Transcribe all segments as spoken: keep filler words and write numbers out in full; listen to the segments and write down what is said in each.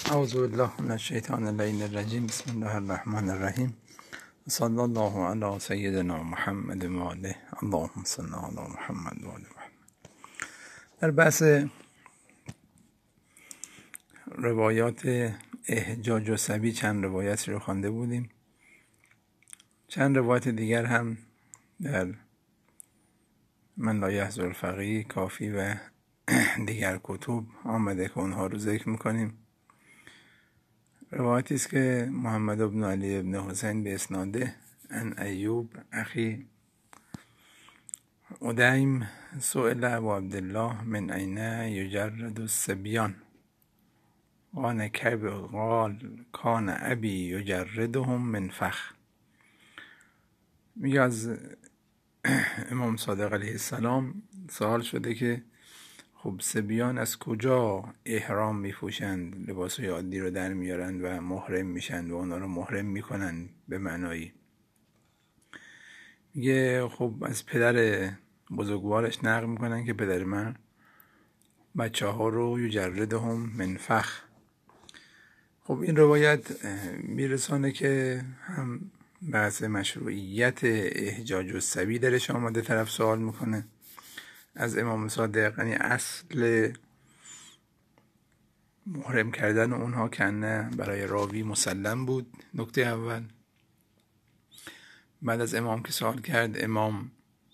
اعوذ بالله من الشیطان اللعین الرجیم. بسم الله الرحمن الرحیم. صلی الله علی سیدنا محمد و آله. اللهم صل علی محمد و آل محمد. در بحث روایات احجاج و سبی چند روایتی رو خوانده بودیم. چند روایت دیگر هم در من لا یحضر الفقیه، کافی و دیگر کتب آمده که اونها رو ذکر میکنیم. روایتی است که محمد بن علی بن حسین به اسناده ان ایوب اخی ادیم سئل ابو عبدالله من این یجرد الصبیان قال قال کان ابی یجردهم من فخ. میگه از امام صادق علیه السلام سوال شده که خب صبیان از کجا احرام میپوشند، لباسای عادی رو در میارند و محرم میشند و اونا رو محرم میکنند به معنایی. میگه خب از پدر بزرگوارش نقل میکنن که پدر من بچه ها رو یجردهم من فخ. خب این روایت میرسانه که هم بحث مشروعیت احجاج الصبی درش آمده، طرف سوال میکنه از امام صادق، یعنی اصل محرم کردن اونها کنه برای راوی مسلم بود. نکته اول. بعد از امام که سوال کرد، امام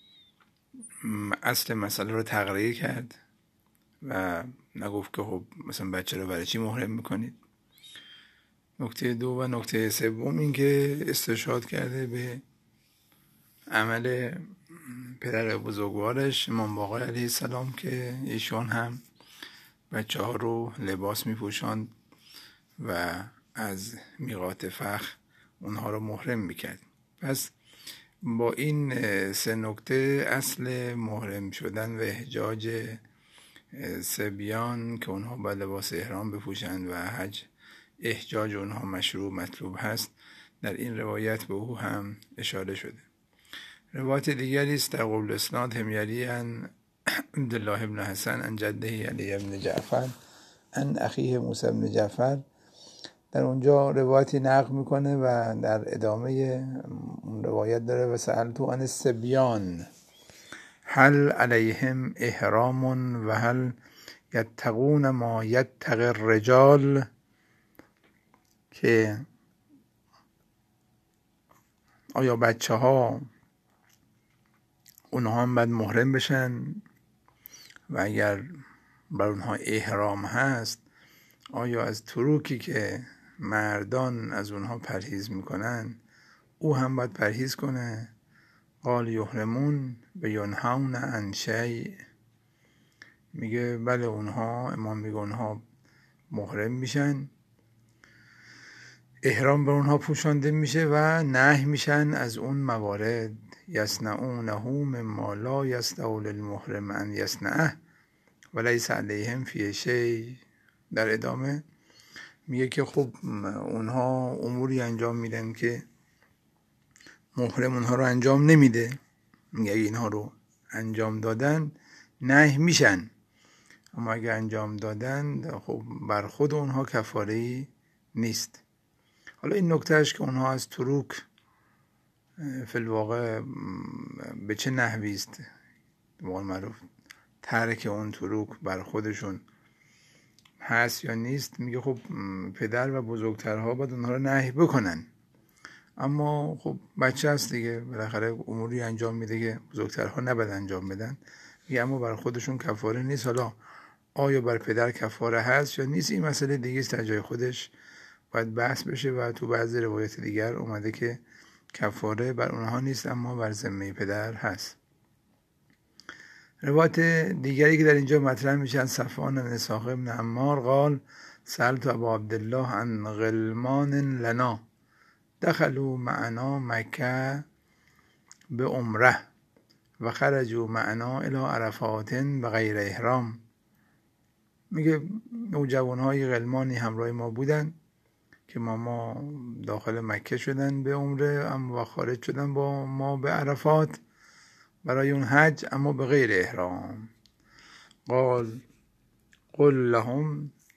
اصل مسئله رو تقریر کرد و نگفت که خب مثلا بچه رو برای چی محرم میکنید. نکته دو و نکته سوم این که استشهاد کرده به عمل پدر بزرگوارش امام باقر علیه السلام که ایشون هم بچه ها رو لباس میپوشاند و از میقات فخ اونها رو محرم میکرد. پس با این سه نکته اصل محرم شدن و احجاج صبیان که اونها با لباس احرام بپوشند و حج احجاج اونها مشروع مطلوب هست در این روایت به او هم اشاره شده. روایت دیگری است در قبل اسناد همیری ان عبدالله بن حسن ان جده علی بن جعفر ان اخیه موسی بن جعفر. در اونجا روایتی نقل میکنه و در ادامه اون روایت داره و سألتو عن الصبیان هل علیهم احرام و هل یتقون ما یتقی الرجال، که آیا بچه ها اونها هم باید محرم بشن و اگر بر اونها احرام هست آیا از تروکی که مردان از اونها پرهیز میکنن او هم باید پرهیز کنه. قال یحرمون و ینهون عن شیء. میگه بله اونها، امام میگه اونها محرم میشن، احرام به اونها پوشانده میشه و نهی میشن از اون موارد. یصنعونه مما لا یستوی للمحرم ان یصنعه و لیس علیهم فیه شیء. در ادامه میگه که خب اونها اموری انجام میدن که محرم اونها رو انجام نمیده. میگه اگه اینها رو انجام دادن نهی میشن، اما اگه انجام دادن خب بر خود اونها کفاره‌ای نیست. حالا این نکتهش که اونها از تروک فی الواقع به چه نحوی است مال معروف ترک اون تروک بر خودشون هست یا نیست. میگه خب پدر و بزرگترها باید اونها رو نهی بکنن، اما خب بچه هست دیگه، بالاخره اموری انجام میده که بزرگترها نباید انجام بدن. میگه اما بر خودشون کفاره نیست. حالا آیا بر پدر کفاره هست یا نیست این مسئله دیگه است، در جای خودش باید بحث بشه و تو بعضی روایت دیگر اومده که کفاره بر اونها نیست اما بر ذمه پدر هست. روایت دیگری که در اینجا مطرح میشن صفوان بن اسحاق بن عمار قال سألت ابا عبدالله عن غلمان لنا دخلوا معنا مکه به عمره و خرجوا معنا الى عرفات بغیر احرام. میگه نوجوانهای غلمانی همراه ما بودن که ما ما داخل مکه شدن به عمره اما خارج شدن با ما به عرفات برای اون حج اما به غیر احرام. قال قل لهم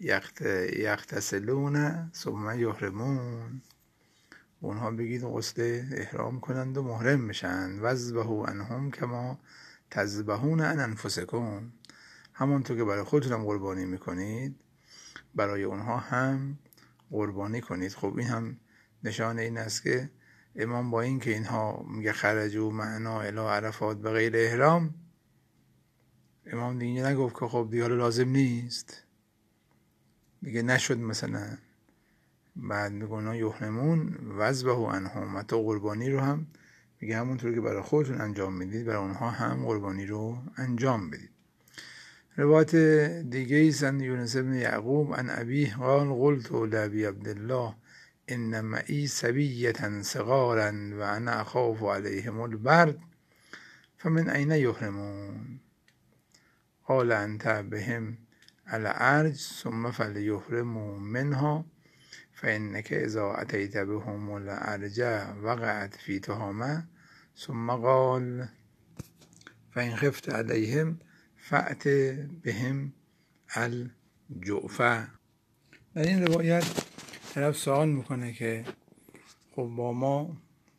یغتسلون ثم یحرمون، اونها بگید غسل احرام کنند و محرم میشن. واذبحوا عنهم کما تذبحون عن انفسکم، همونطور که برای خودتونم قربانی میکنید برای اونها هم قربانی کنید. خب این هم نشانه این است که امام با این که اینها میگه خرجوا معنا الی عرفات به غیر احرام، امام دیگه نگفت که خب دیگه لازم نیست دیگه نشد مثلا. بعد میگه اونا یحرمون واذبحوا عنهم، حتی قربانی رو هم میگه همونطور که برای خودتون انجام میدید برای اونها هم قربانی رو انجام بدید. روایت دیگه ایست عن یونس بن یعقوب عن ابیه قال قلت لابی عبدالله ان معی صبیة صغارا و انا اخاف علیهم البرد فمن این یحرمون قال انت بهم الارج ثم فلیحرموا منها فانک اذا اتیت بهم الارج وقعت فی تهامه ثم قال فان خفت علیهم فأت بهم الجعفه. در این روایت طرف سوال میکنه که خب با ما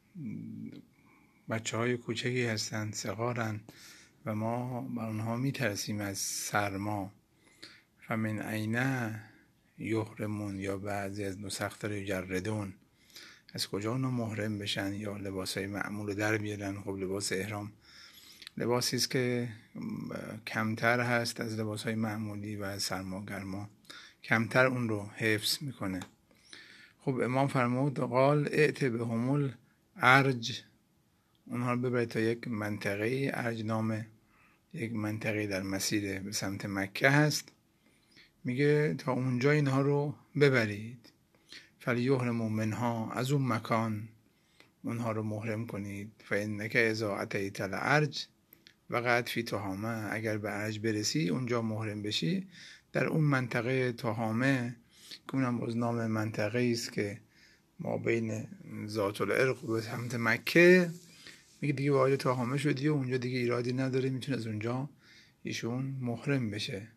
بچه های کوچکی هستند، صغارن و ما بر اونها میترسیم از سرما، فمن عینه یحرمون، یا بعضی از نسخ داره یجردون، از کجا اونا محرم بشن یا لباس های معمول رو در بیارن. خب لباس احرام لباسی است که کمتر هست از لباس های معمولی و از سرما گرما کمتر اون رو حفظ میکنه. خب امام فرمود قال ائت بهم الارج، اونها رو ببرید تا یک منطقه، ارج نام یک منطقه در مسیر به سمت مکه هست، میگه تا اونجا اینها رو ببرید. فلیحرموا منها، از اون مکان اونها رو محرم کنید. فانک اذا اتیت الارج وقعت فی تهامه، اگر به ارج برسی اونجا محرم بشی در اون منطقه تهامه، که اونم باز نام منطقه است که ما بین ذات العرق و سمت مکه، میگه دیگه وارد تهامه شدی و اونجا دیگه ایرادی نداره، میتونه از اونجا ایشون محرم بشه.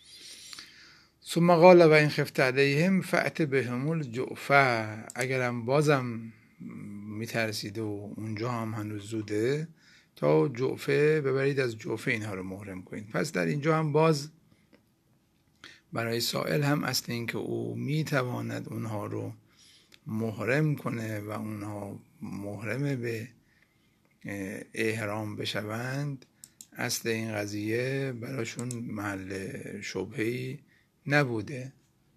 ثم قال و این خفت علیهم فأت بهم الجعفه، اگرم بازم میترسید و اونجا هم هنوز زوده تا جعفه ببرید، از جعفه اینها رو محرم کنید. پس در اینجا هم باز برای سائل هم اصل این که او میتواند اونها رو محرم کنه و اونها محرم به احرام بشوند، اصل این قضیه براشون محل شبهه‌ای نبوده.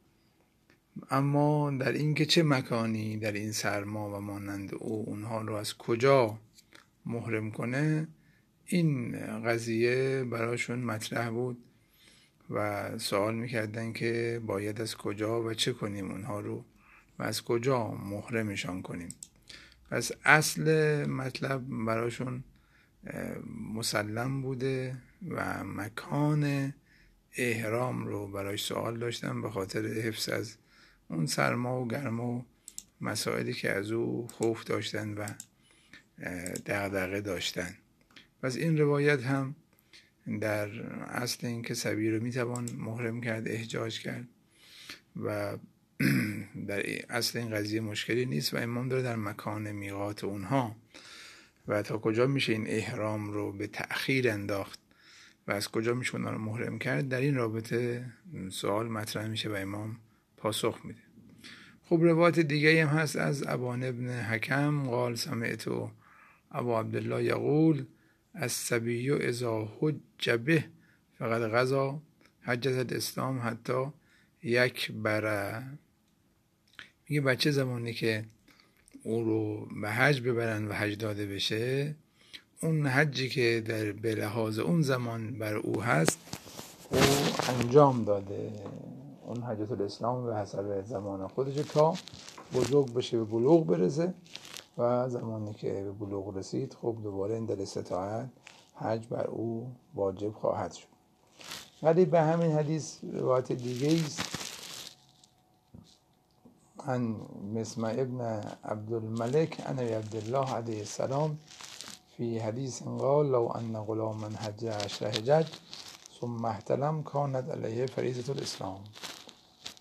اما در این که چه مکانی در این سرما و مانند او اونها رو از کجا محرم کنه، این قضیه براشون مطرح بود و سوال میکردن که باید از کجا و چه کنیم اونها رو و از کجا محرمشان کنیم. پس اصل مطلب براشون مسلم بوده و مکان احرام رو برایش سوال داشتن به خاطر حفظ از اون سرما و گرما و مسائلی که از او خوف داشتن و دغدغه داشتن. پس این روایت هم در اصل این که صبی رو میتوان محرم کرد، احجاج کرد و در اصل این قضیه مشکلی نیست و امام داره در مکان میقات اونها و تا کجا میشه این احرام رو به تأخیر انداخت و از کجا میشه اونها رو محرم کرد، در این رابطه سوال مطرح میشه و امام پاسخ میده. خب روایت دیگه هم هست از ابان ابن حکم قال سمعت ابا عبدالله یقول الصبی اذا حج به فقد غزا حجت الاسلام حتی یک بره. میگه بچه زمانی که او رو به حج ببرن و حج داده بشه، اون حجی که در به لحاظ اون زمان بر او هست او انجام داده، اون حجت الاسلام به حسب زمان خودش تا بزرگ بشه، به بلوغ برسه و زمانی که به بلوغ رسید خب دوباره این در استطاعت حج بر او واجب خواهد شد. ولی به همین حدیث روایت دیگه ایست عن مسمع ابن عبدالملک عن ابی عبدالله علیه السلام فی حدیث قال لو ان غلاما حج عشر حجج ثم احتلم کانت علیه فریضة الاسلام.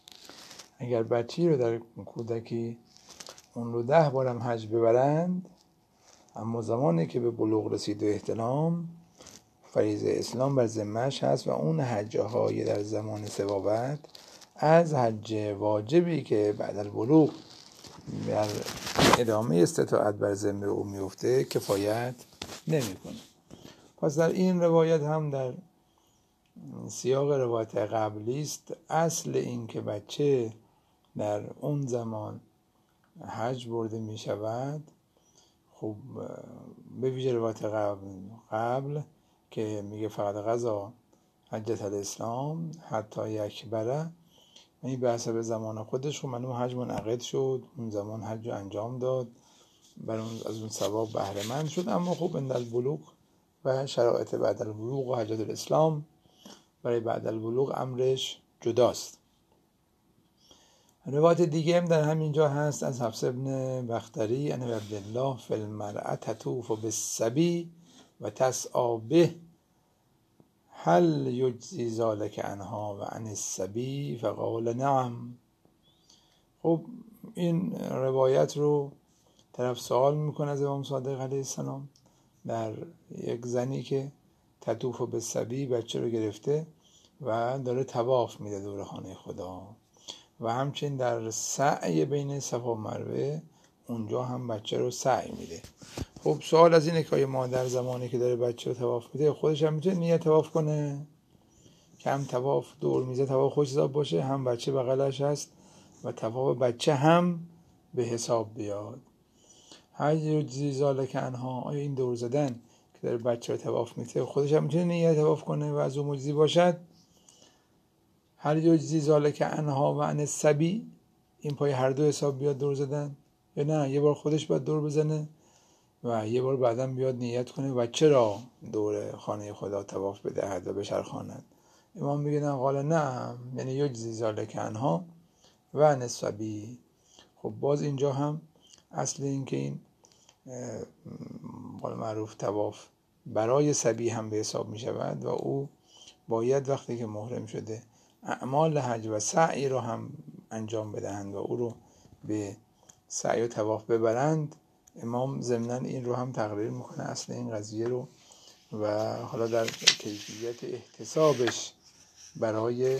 اگر بچی رو در کودکی اون رو ده بارم حج ببرند، اما زمانی که به بلوغ رسید و احتلام، فریضه اسلام بر ذمه‌اش هست و اون حج های در زمان صبابت از حج واجبی که بعد البلوغ در ادامه استطاعت بر ذمه او میفته کفایت نمیکنه. پس در این روایت هم در سیاق روایت قبلی است اصل این که بچه در اون زمان حج برده می شود. خب به ویژه روایت قبل قبل که میگه فقط غذا حجت الاسلام حتی یکبره، یعنی به حسب زمان خودش خب معلوم حج منعقد شد، اون زمان حج انجام داد، بر اون از اون ثواب بهره مند شد. اما خب عند البلوغ و شرایط بعد البلوغ و حجت الاسلام برای بعد البلوغ امرش جداست. روایت دیگه هم در همینجا هست از حفص ابن بختری ان عبدالله فی المرأة تطوف بالصبی و تسعی به هل یجزی ذلک عنها و عن الصبی فقال نعم. خب این روایت رو طرف سوال میکنه از امام صادق علیه السلام در یک زنی که تطوف بالصبی بچه رو گرفته و داره طواف میده دور خانه خدا و همچنین در سعی بین صفا و مروه اونجا هم بچه رو سعی میده. خب سوال از اینه که مادر زمانی که داره بچه رو طواف میده خودش هم میتونه نیت طواف کنه که هم طواف دور میزه طواف خوش حساب باشه، هم بچه بغلش هست و طواف بچه هم به حساب بیاد. هر یجزی ذلک عنها، آیا این دور زدن که داره بچه رو طواف میده خودش هم میتونه نیت طواف کنه و از اون مجزی باشد؟ هر یجزی ذلک عنها و عن الصبی، این پای هر دو حساب بیاد دور زدن، یا نه یه بار خودش باید دور بزنه و یه بار بعدم بیاد نیت کنه و چرا دور خانه خدا طواف بدهد و بچرخاند؟ امام میگه نه، قال نه، یعنی یجزی ذلک عنها و عن الصبی. خب باز اینجا هم اصل این که این قول معروف طواف برای صبی هم به حساب می شود و او باید وقتی که محرم شده اعمال حج و سعی رو هم انجام بدهند و او رو به سعی و طواف ببرند. امام ضمناً این رو هم تقریر میکنه اصل این قضیه رو و حالا در کیفیت احتسابش برای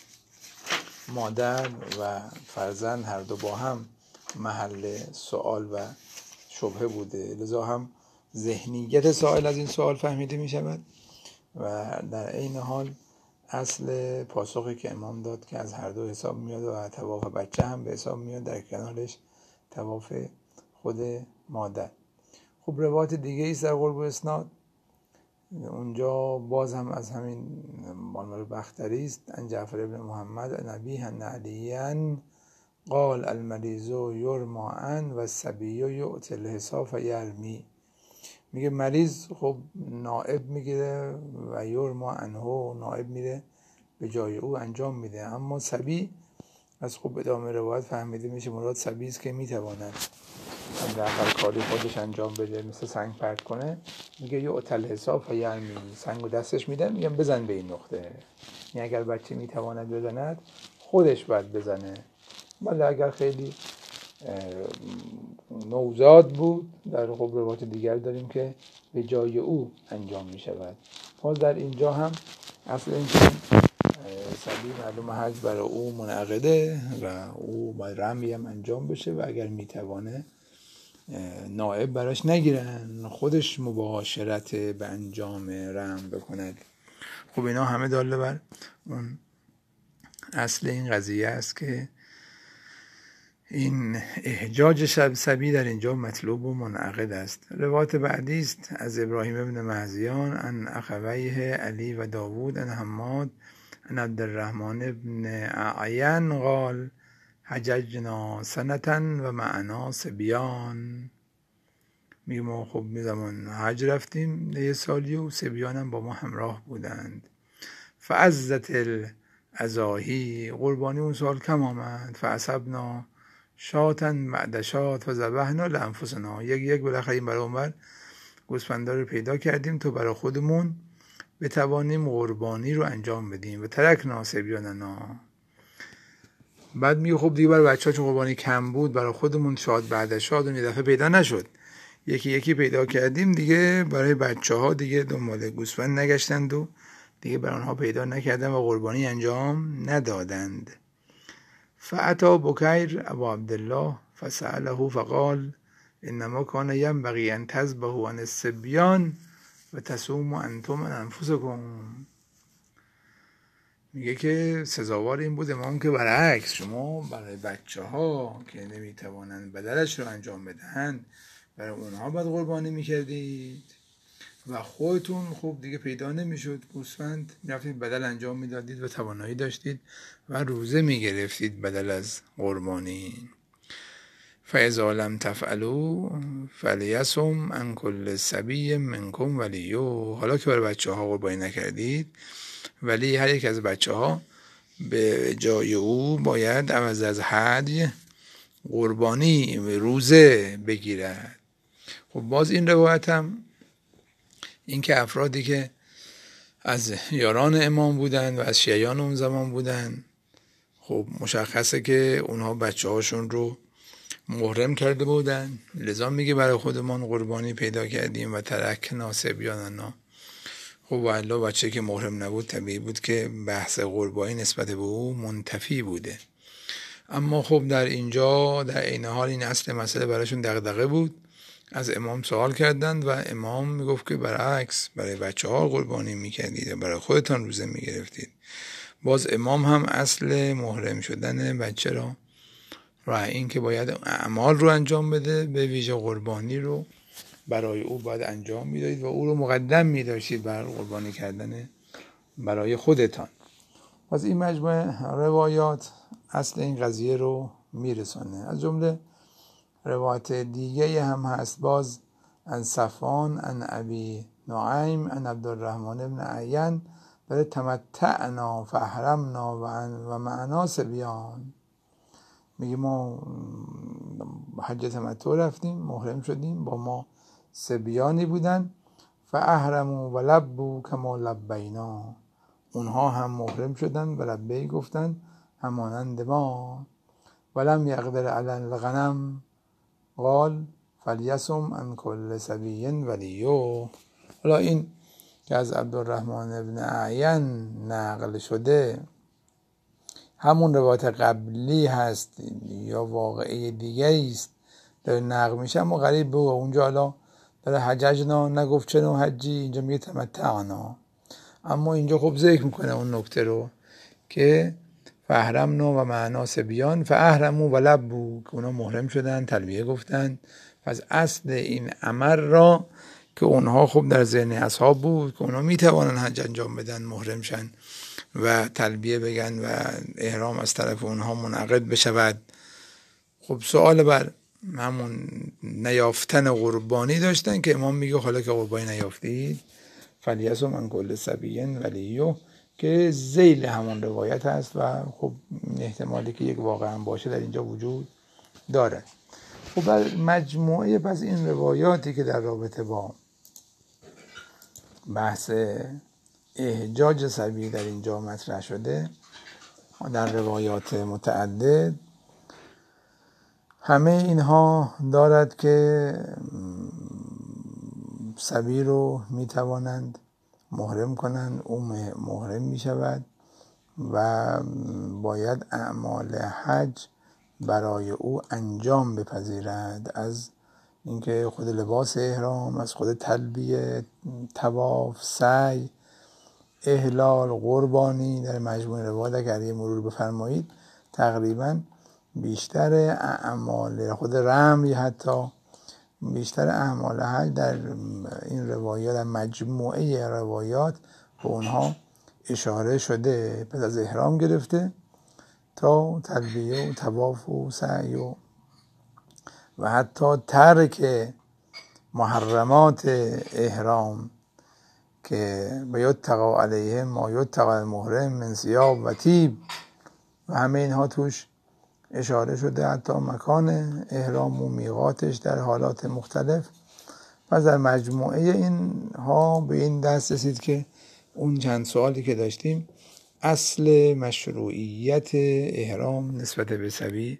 مادر و فرزند هر دو با هم محل سوال و شبهه بوده، لذا هم ذهنیت سوال از این سوال فهمیده می شود و در عین حال اصل پاسخی که امام داد که از هر دو حساب میاد و طواف بچه هم به حساب میاد، در کنارش طواف خود مادر. خب روایت دیگه ایست در قرب اسناد، اونجا باز هم از همین مال بختری است، ان جعفر بن محمد نبی ان علیان قال المریض یرما عن و الصبی یؤتی الحصا فیرمی. میگه مریض خب نائب میگیره و یرما عنه، نائب میره به جای او انجام میده، اما صبی از خب ادامه روایت فهمیده میشه مراد صبی است که میتواند حداقل کاری خودش انجام بده، مثل سنگ پرت کنه. میگه یؤتی الحصا فیرمی، سنگو دستش میدن میگن بزن به این نقطه، یعنی اگر بچه میتواند بزند خودش باید بزنه، ولی اگر خیلی نوزاد بود در خب روایت دیگر داریم که به جای او انجام می شود. باز در اینجا هم اصل این که صبی معلوم حج برای او منعقده و او باید رمی هم انجام بشه و اگر می توانه نائب براش نگیرن، خودش مباشرت به انجام رم بکند. خب اینا همه داله بر اون اصل این قضیه است که این احجاج شب صبی در اینجا مطلوب و منعقد است. روایت بعدی است از ابراهیم ابن مهزیان ان اخویه علی و داوود ان حماد ان عبدالرحمن ابن اعین قال حججنا سنتا و معنا صبیان. میگه ما خب می زمان حج رفتیم یه سالی و صبیان هم با ما همراه بودند. فعزت الازاهی، قربانی اون سال کم آمد. فعصبنا شاتن بعد شات و ذبحنا لانفسنا، یک یک بالاخره این برابر گوسفندا رو پیدا کردیم تو برای خودمون بتوانیم قربانی رو انجام بدیم. و ترکنا صبیاننا، بعد میگه خب دیگه برای بچه ها چون قربانی کم بود، برای خودمون شاد بعد شاد اون یه دفعه پیدا نشد، یکی یکی پیدا کردیم دیگه، برای بچه ها دیگه دنبال گوسفند نگشتند و دیگه برای آنها پیدا نکردن و قربانی انجام ندادند. فاتی بکیر ابا عبدالله فسأله فقال انما کان ینبغی ان تذبحوا عن الصبیان و تصوموا انتم عن انفسکم. میگه که سزاوار این بود امام که برعکس شما برای بچه ها که نمیتوانند بدلش رو انجام بدهند برای اونها باید قربانی میکردید و خودتون خوب دیگه پیدا نمیشد گوسفند، میرفتید بدل انجام میدادید و توانایی داشتید و روزه میگرفتید بدل از قربانی. فاذا لم تفعلوا فلیصم عن کل صبی منکم ولیه. حالا که برای بچه ها قربانی نکردید، ولی هر یک از بچه ها به جای او باید عوض از هدی قربانی روزه بگیرد. خب باز این روایت هم این که افرادی که از یاران امام بودن و از شیعیان اون زمان بودن، خب مشخصه که اونها بچه هاشون رو محرم کرده بودن، لذا میگه برای خودمان قربانی پیدا کردیم و ترکنا صبیاننا. خب و الله بچه که محرم نبود طبیعی بود که بحث قربانی نسبت به او منتفی بوده. اما خب در اینجا در عین حال این اصل مسئله براشون دغدغه بود، از امام سوال کردند و امام میگفت که برعکس برای بچه ها قربانی میکردید و برای خودتان روزه میگرفتید. باز امام هم اصل محرم شدن بچه را و این که باید اعمال رو انجام بده، به ویژه قربانی رو برای او باید انجام میدادید و او رو مقدم میداشتید بر قربانی کردن برای خودتان. از این مجموعه روایات اصل این قضیه رو میرسانه. از جمله روایت دیگه هم هست باز ان صفوان ان ابی نعیم ان عبدالرحمن ابن عین برای تمتعنا فاحرمنا و معنا صبیان. میگه ما حج تمتع رفتیم، محرم شدیم، با ما صبیانی بودن، فاحرموا و لبوا کما لبینا، اونها هم محرم شدن و لبی گفتن همانند ما. ولم یقدر علی الغنم قال فلیصم عن کل صبی ولیه. حالا این که از عبدالرحمن ابن عین نقل شده همون روایت قبلی هست یا واقعه دیگه است داره نقل میشه، اما غریب بود. اونجا حالا داره حججنا نگفت چه نوع حجی، اینجا میگه تمتعنا. اما اینجا خب ذکر میکنه اون نکته رو که فاحرمنا و معنا صبیان فاحرموا و لبوا، که اونا محرم شدن، تلبیه گفتن. پس اصل این امر را که اونها خب در ذهن اصحاب بود که اونها میتوانن حج انجام بدن، محرم شن و تلبیه بگن و احرام از طرف اونها منعقد بشود. خب سوال بر همون نیافتن قربانی داشتن که امام میگه حالا که قربانی نیافتید فلیصم عن کل صبی ولیه، که ذیل همون روایت هست و خب احتمالی که یک واقعا باشه در اینجا وجود داره. خب بر مجموعه پس این روایاتی که در رابطه با بحث احجاج صبی در اینجا مطرح شده در روایات متعدد، همه اینها دارد که صبی رو میتوانند محرم کنند، او محرم میشود و باید اعمال حج برای او انجام بپذیرد، از اینکه خود لباس احرام، از خود تلبیه، طواف، سعی، احلال، قربانی. در مجموع روایات اگر یه مرور بفرمایید تقریبا بیشتر اعمال خود رمی، حتی بیشتر اعمال حج در این روایات، در مجموعه روایات به اونها اشاره شده. پس از احرام گرفته تا تلبیه و طواف و سعی و و حتی ترک محرمات احرام که به یتقی علیهم ما یتقی المحرم من ثیاب و طیب و همه اینها توش اشاره شده، حتی مکان احرام و میقاتش در حالات مختلف. پس در مجموعه اینها به این دست رسید که اون چند سوالی که داشتیم اصل مشروعیت احرام نسبت به صبی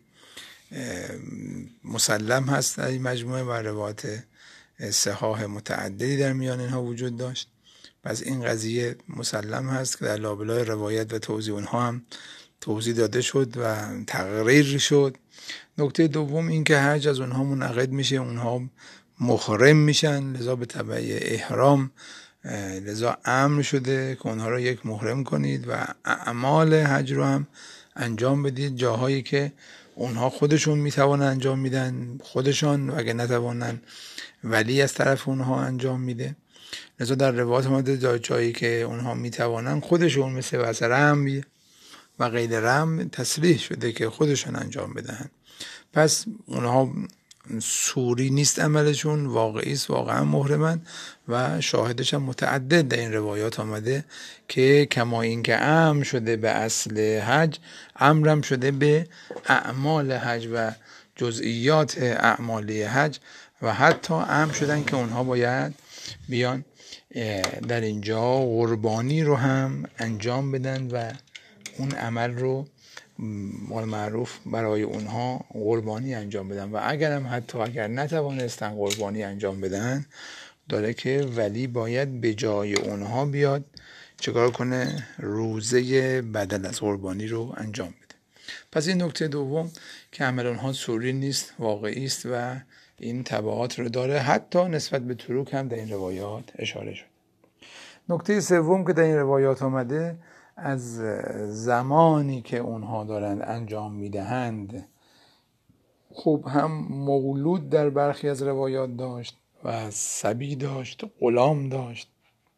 مسلم هست در این مجموعه و روایات صحاح متعددی در میان اینها وجود داشت. پس این قضیه مسلم هست که در لابلای روایت و توضیح اونها هم توضیح داده شد و تقریر شد. نکته دوم این که حج از اونها منعقد میشه، اونها محرم میشن، لذا به تبع احرام لذا امر شده که اونها رو یک محرم کنید و اعمال حج رو هم انجام بدید جاهایی که اونها خودشون میتوانن انجام میدن، خودشان، و اگه نتوانن ولی از طرف اونها انجام میده. لذا در روایات اومده جایی که اونها میتوانن خودشون مثل واسه رم و غیر رم تصریح شده که خودشون انجام بدهن. پس اونها سوری نیست عملشون، واقعی است، واقعا محرمن و شاهدش هم متعدد در این روایات آمده که کما این که امر شده به اصل حج، امرم شده به اعمال حج و جزئیات اعمالی حج و حتی امر شدن که اونها باید بیان در اینجا قربانی رو هم انجام بدن و اون عمل رو مال معروف برای اونها قربانی انجام بدن و اگر هم حتی اگر نتوانستن قربانی انجام بدن، داره که ولی باید به جای اونها بیاد چکار کنه؟ روزه بدل از قربانی رو انجام بده. پس این نکته دوم که عمل اونها سوری نیست، واقعی است و این تبعات رو داره، حتی نسبت به تروک هم در این روایات اشاره شد. نکته سوم که در این روایات آمده از زمانی که اونها دارند انجام میدهند، خب هم مولود در برخی از روایات داشت و صبی داشت، غلام داشت.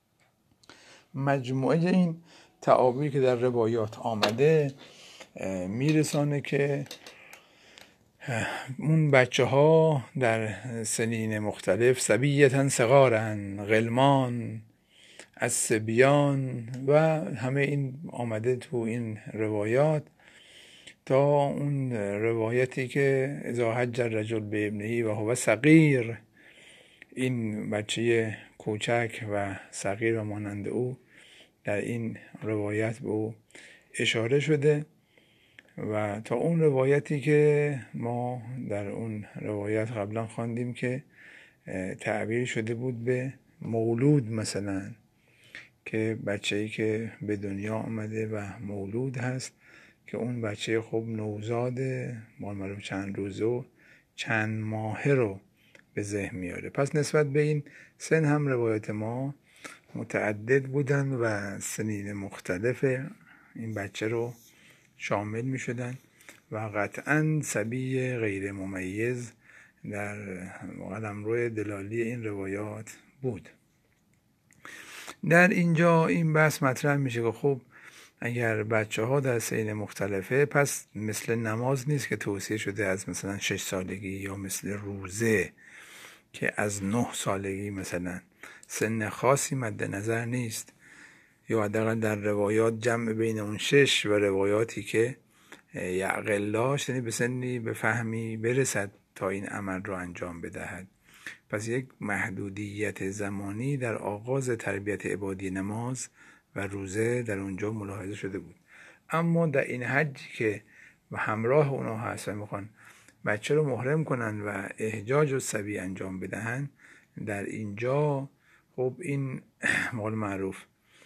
مجموعه این تعابیر که در روایات آمده میرسانه که اون بچه ها در سنین مختلف صبیتن صغارن، غلمان، از سبیان و همه این آمده تو این روایات تا اون روایتی که اذا حج الرجل بابنه و هو صغیر، این بچه کوچک و صغیر و مانند او در این روایت به او اشاره شده و تا اون روایتی که ما در اون روایت قبلا خواندیم که تعبیر شده بود به مولود، مثلا که بچه‌ای که به دنیا آمده و مولود هست که اون بچه خب نوزاده، مال معروف چند روزه و چند ماهه رو به ذهن میاره. پس نسبت به این سن هم روایت ما متعدد بودن و سنین مختلف این بچه رو شامل می شدن و قطعا صبی غیر ممیز در قلمرو دلالی این روایات بود. در اینجا این بحث مطرح میشه که خب اگر بچه ها در سن مختلفه، پس مثل نماز نیست که توصیه شده از مثلا شش سالگی، یا مثل روزه که از نه سالگی مثلا سن خاصی مد نظر نیست، یا حداقل در روایات جمع بین اون شش و روایاتی که یعقل داشت، یعنی به سنی به فهمی برسد تا این عمل رو انجام بدهد. پس یک محدودیت زمانی در آغاز تربیت عبادی نماز و روزه در اونجا ملاحظه شده بود. اما در این حجی که و همراه اونا هست و میخوان بچه رو محرم کنن و احجاج و صبی انجام بدهن، در اینجا خب این مال معروف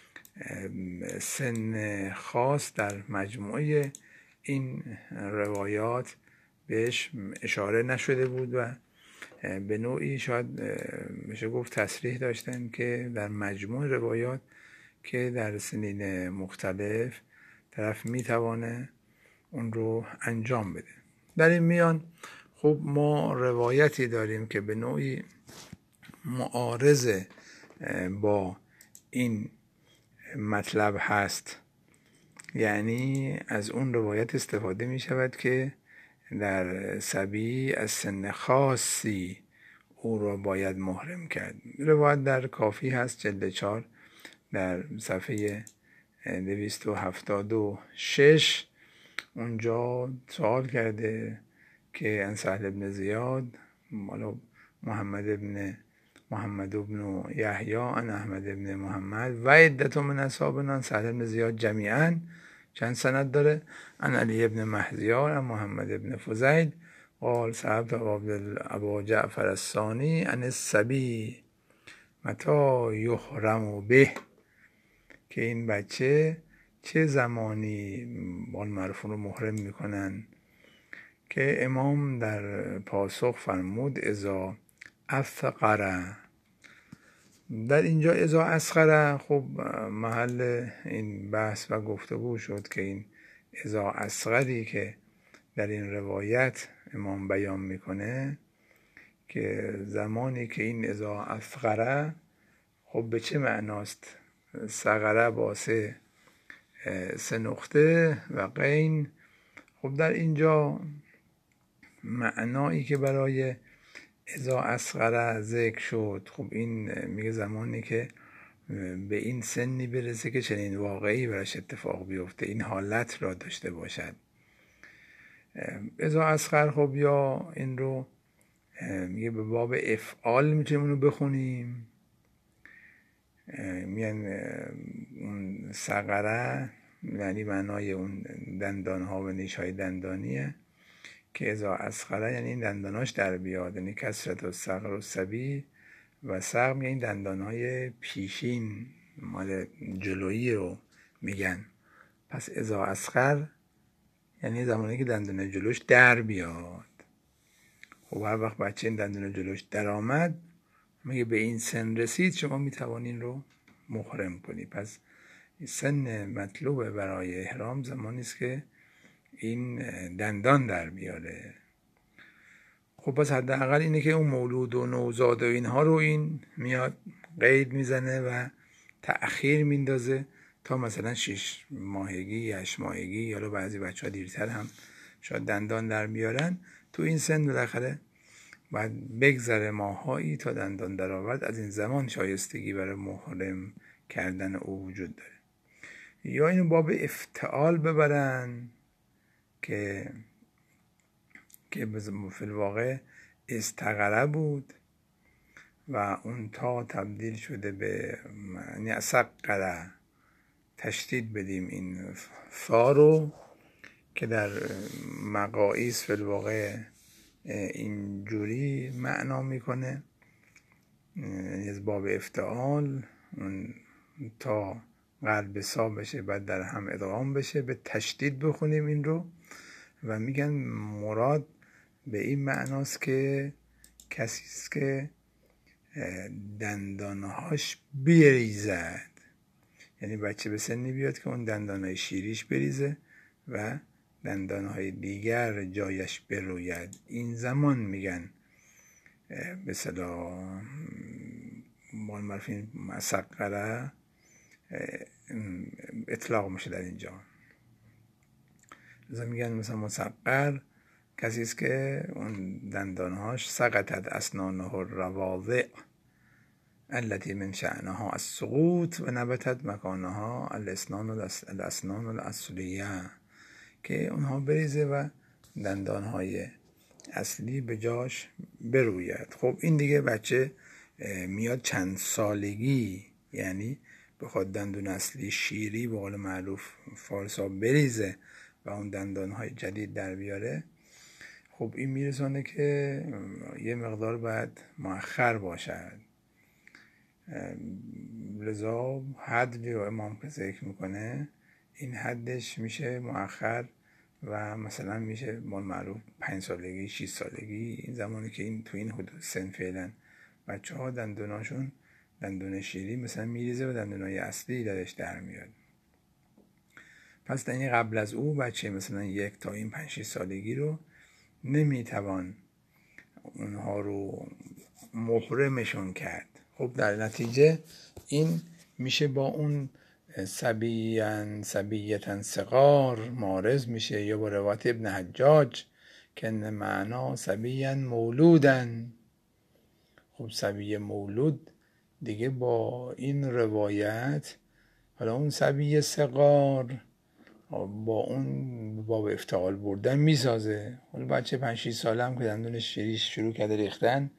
سن خاص در مجموعه این روایات بهش اشاره نشده بود و به نوعی شاید میشه گفت تصریح داشتن که در مجموع روایات که در سنین مختلف طرف میتوانه اون رو انجام بده. در این میان خب ما روایتی داریم که به نوعی معارض با این مطلب هست، یعنی از اون روایت استفاده می شود که در صبی از سن خاصی او را باید محرم کرد. روایت در کافی هست جلد چار در صفحه دویست و هفتاد و شش، اونجا سوال کرده که ان سهل ابن زیاد، محمد ابن محمد بن یحیی عن احمد بن محمد و عدت من اصحابنا سهل بن زیاد جمیعا، چند سند داره، عن علی بن مهدیار عن محمد بن فضیل قال سألت ابا جعفر الثانی عن الصبی متی یحرم به، که این بچه چه زمانی بال معروفون رو محرم میکنن، که امام در پاسخ فرمود اذا افقر. در اینجا اذا اصغر خب محل این بحث و گفتگو شد که این اذا اصغری که در این روایت امام بیان میکنه که زمانی که این اذا اصغر خب به چه معناست؟ صغره با سه سه نقطه و غین. خب در اینجا معنایی که برای اذا اصغر ذکر شد، خب این میگه زمانی که به این سنی برسه که چنین واقعی براش اتفاق بیفته، این حالت را داشته باشد. اذا اصغر خب یا این رو میگه به باب افعال میتونیم اونو بخونیم، میگن اون صغره یعنی معنای اون دندان ها و نیش های دندانیه، که اذا اصغره یعنی این دنداناش در بیاد، یعنی کسرت و صغر و صبی و صغر میگن این دندان های پیشین مال جلویی رو میگن. پس اذا اصغر یعنی زمانی که دندان جلوش در بیاد. خب هر وقت بچه این دندان جلوش در آمد، میگه به این سن رسید شما میتوانین رو محرم کنی. پس سن مطلوب برای احرام زمانی است که این دندان در بیاره. خب پس حداقل اینه که اون مولود و نوزاد و اینها رو این میاد قید میزنه و تأخیر میندازه تا مثلا شش ماهگی، هشت ماهگی، یا رو بعضی بچه ها دیرتر هم شاید دندان در بیارن. تو این سن بالاخره باید بگذره ماهایی تا دندان در آورد، از این زمان شایستگی برای محرم کردن او وجود داره. یا اینو باب افتعال ببرن که که فی الواقع استغره بود و اون تا تبدیل شده به یعنی اسقره، تشدید بدیم این فا رو که در مقایس فی الواقع اینجوری معنا میکنه، یعنی از باب افتعال اون تا قلب سا بشه بعد در هم ادغام بشه، به تشدید بخونیم این رو و میگن مراد به این معناست که کسی است که دندانهاش بریزد، یعنی بچه به سنی بیاد که اون دندانهای شیریش بریزه و دندانهای دیگر جایش بروید. این زمان میگن به اصطلاح مال مرفین مسقره اطلاق میشه در اینجا. لذا میگن مثلا مسقر کسی است که اون دندانهاش سقطت اسنانه الرواضع التي من شأنها السقوط و نبتت مکانها الاسنان الاسنان الاصلیه، که اونها بریزه و دندانهای اصلی به جاش بروید. خب این دیگه بچه میاد چند سالگی، یعنی بخواد دندون اصلی شیری به قول معروف فارسا بریزه و اون دندانهای جدید در بیاره، خب این میرسانه که یه مقدار باید مؤخر باشد. لذا حدی رو امام که ذکر میکنه این حدش میشه مؤخر و مثلا میشه مال معروف پنج سالگی، شیش سالگی، این زمانی که این تو این حدود سن فعلا بچه ها دندوناشون دندون شیری مثلا میریزه و دندونای اصلی درش در میاد. پس در این قبل از او بچه مثلا یک تا این پنج شیش سالگی رو نمیتوان اونها رو محرمشون کرد. خب در نتیجه این میشه با اون صبیان صبیتن صغار مارز میشه، یا با روایت ابن حجاج که معنا صبیان مولودن. خب صبی مولود دیگه با این روایت حالا اون صبی صغار با اون باب افتعال بردن میسازه. حالا بچه پنج شیش ساله هم که دندونش شیریش شروع کرده ریختن،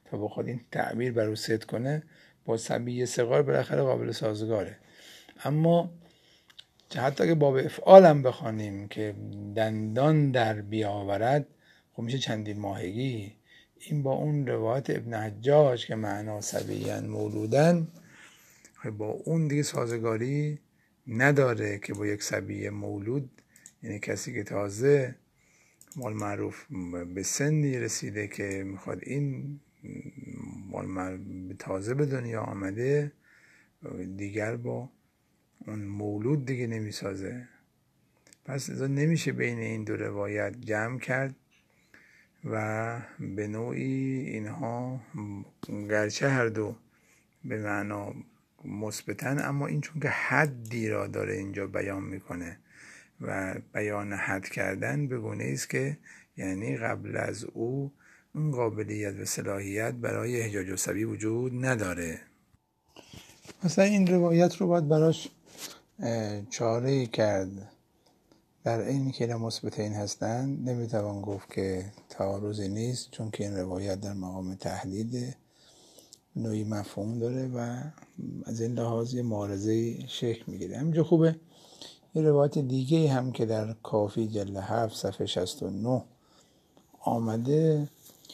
تا بخواد این تعبیر بر او صدق کنه با صبی صغار بالاخره قابل سازگاره. اما حتی که باب افعال هم بخوانیم که دندان در بیاورد، خب میشه چندین ماهگی. این با اون روایت ابن حجاج که معنا صبیان مولودن، با اون دیگه سازگاری نداره که با یک صبی مولود، یعنی کسی که تازه مال معروف به سنی رسیده که میخواد این مال تازه به دنیا آمده، دیگر با اون مولود دیگه نمیسازه. پس نمیشه بین این دو روایت جمع کرد و به نوعی اینها گرچه هر دو به معنا مثبتن، اما این چون که حدی را داره اینجا بیان میکنه و بیان حد کردن به گونه است که یعنی قبل از او اون قابلیت و صلاحیت برای احجاج و صبی وجود نداره. مثلا این روایت رو باید براش چاره کرد. در این که مثبتین هستند نمیتوان گفت که تعارضی نیست، چون که این روایت در مقام تحدید نوعی مفهوم داره و از این لحاظ معارضه شکل میگیره. همینجا خوبه یه روایت دیگه هم که در کافی جلد هفت صفحه شصت و نه آمده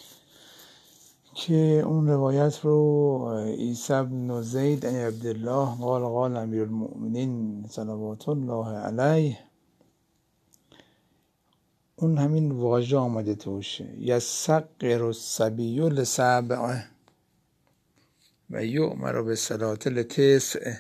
که اون روایت رو عیسی بن زید بن عبدالله قال قال امیر المؤمنین صلوات الله علیه، اون همین واژه آمده توش، یسقر الصبی لسبع و یؤمر بالصلاة لتسع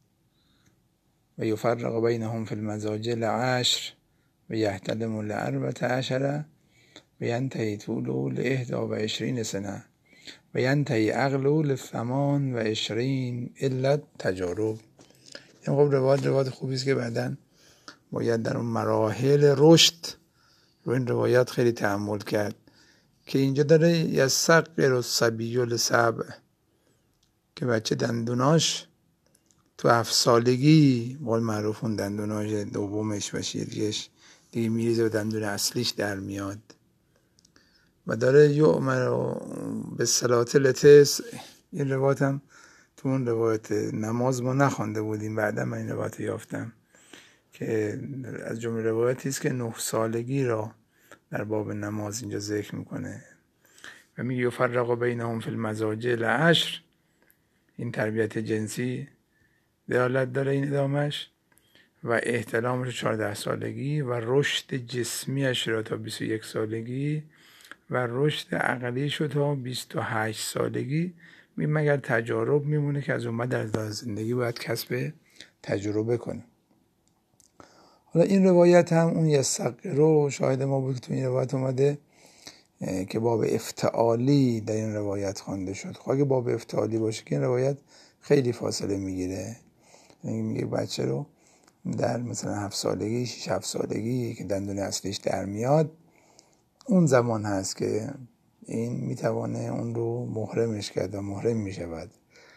و یفرق بینهم فی المضاجع لعشر و یحتلم لأربعة عشر و ینتهی طوله لإحدى و عشرین سنه و ینتهی عقله لثمان و عشرین الا تجارب. این خب روایت روایت خوبی است که بعداً باید در اون مراحل رشد رو این روایت خیلی تأمل کرد که اینجا داره یسقر الصبی لسبع که بچه دندوناش تو هفت سالگی قول معروف اون دندوناش دومش و شیرگش دیگه میریزه و دندون اصلیش در میاد و داره یؤمر بالصلاة لتسع. این روایت هم تو اون روایت نماز ما نخوانده بودیم، بعدا من این روایت یافتم که از جمله روایتی است که نه سالگی را در باب نماز اینجا ذکر میکنه و میگه یفرق بینهم فی المضاجع لعشر. این تربیت جنسی دلالت داره این ادامش و احتلامش چهارده سالگی و رشد جسمیش را تا بیست و یک سالگی و رشد عقلیش رو تا بیست و هشت سالگی. می مگر تجارب میمونه که از اون بعد در زندگی باید کسب تجربه کنه. حالا این روایت هم اون یسقر شاهد ما بود که تو این روایت اومده که باب افتعالی در این روایت خوانده شد. خب اگه باب افتعالی باشه که این روایت خیلی فاصله میگیره، یعنی میگه بچه رو در مثلا هفت سالگی شش هفت سالگی که دندون اصلیش در میاد، اون زمان هست که این میتوانه اون رو محرمش کرد و محرم میشود.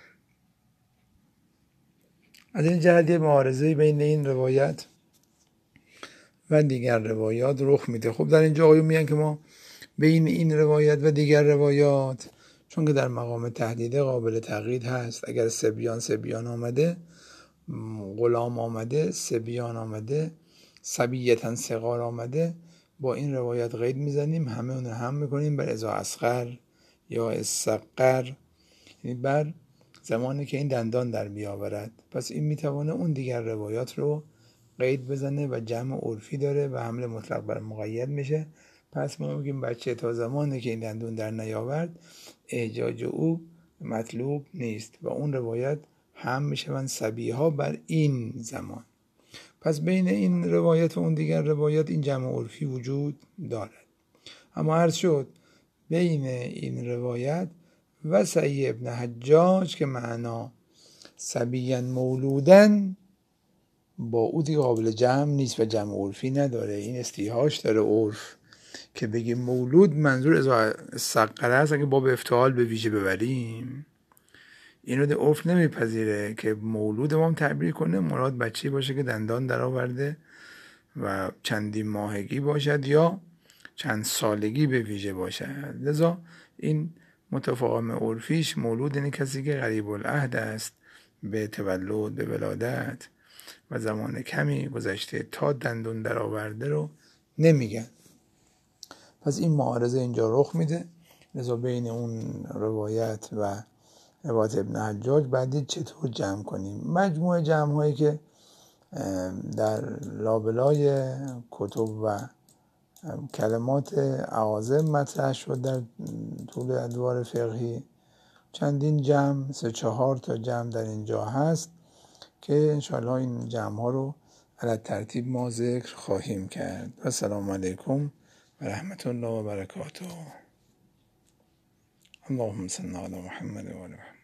از این جهت یه معارضه بین این روایت و دیگر روایات رخ میده. خب در اینجا آقایون میگن که ما بین این روایت و دیگر روایات چون که در مقام تهدید قابل تقیید هست، اگر سبیان سبیان آمده، غلام آمده، سبیان آمده، صبیتن صغار آمده، با این روایت قید میزنیم، همه اون هم میکنیم بر اذا اصغر یا اصغر، یعنی بر زمانی که این دندان در بیاورد. پس این میتوانه اون دیگر روایات رو قید بزنه و جمع عرفی داره و حمل مطلق بر مقید میشه. پس ما میگیم بچه تا زمانی که این دندون در نیاورد احجاج او مطلوب نیست و اون روایت هم میشون صبی ها بر این زمان. پس بین این روایت و اون دیگر روایت این جمع عرفی وجود دارد. اما عرض شد بین این روایت و صحیح ابن حجاج که معنا صبیان مولودن با او دیگه قابل جمع نیست و جمع عرفی نداره. این استیحاش داره عرف که بگه مولود منظور از سقره است. اگه باب افتعال به ویژه ببریم اینو ده عرف نمیپذیره که مولود ما هم تعبیر کنه مراد بچه‌ای باشه که دندان در آورده و چندین ماهگی باشد یا چند سالگی به ویژه باشد. لذا این متفاهم عرفیش مولود یعنی کسی که قریب العهد است به تولد، به ولادت و زمان کمی گذشته تا دندون در آورده رو نمیگن. پس این معارضه اینجا رخ میده. لذا بین اون روایت و روایت ابن حجاج بعدی چطور جمع کنیم؟ مجموع جمع هایی که در لابلای کتب و کلمات اعاظم مطرح شد در طول ادوار فقهی، چندین جمع، سه چهار تا جمع در اینجا هست که انشاءالله این جمع ها رو علی ترتیب ما ذکر خواهیم کرد. و السلام علیکم و رحمت الله و برکاته. اللهم صل علی محمد و آل محمد.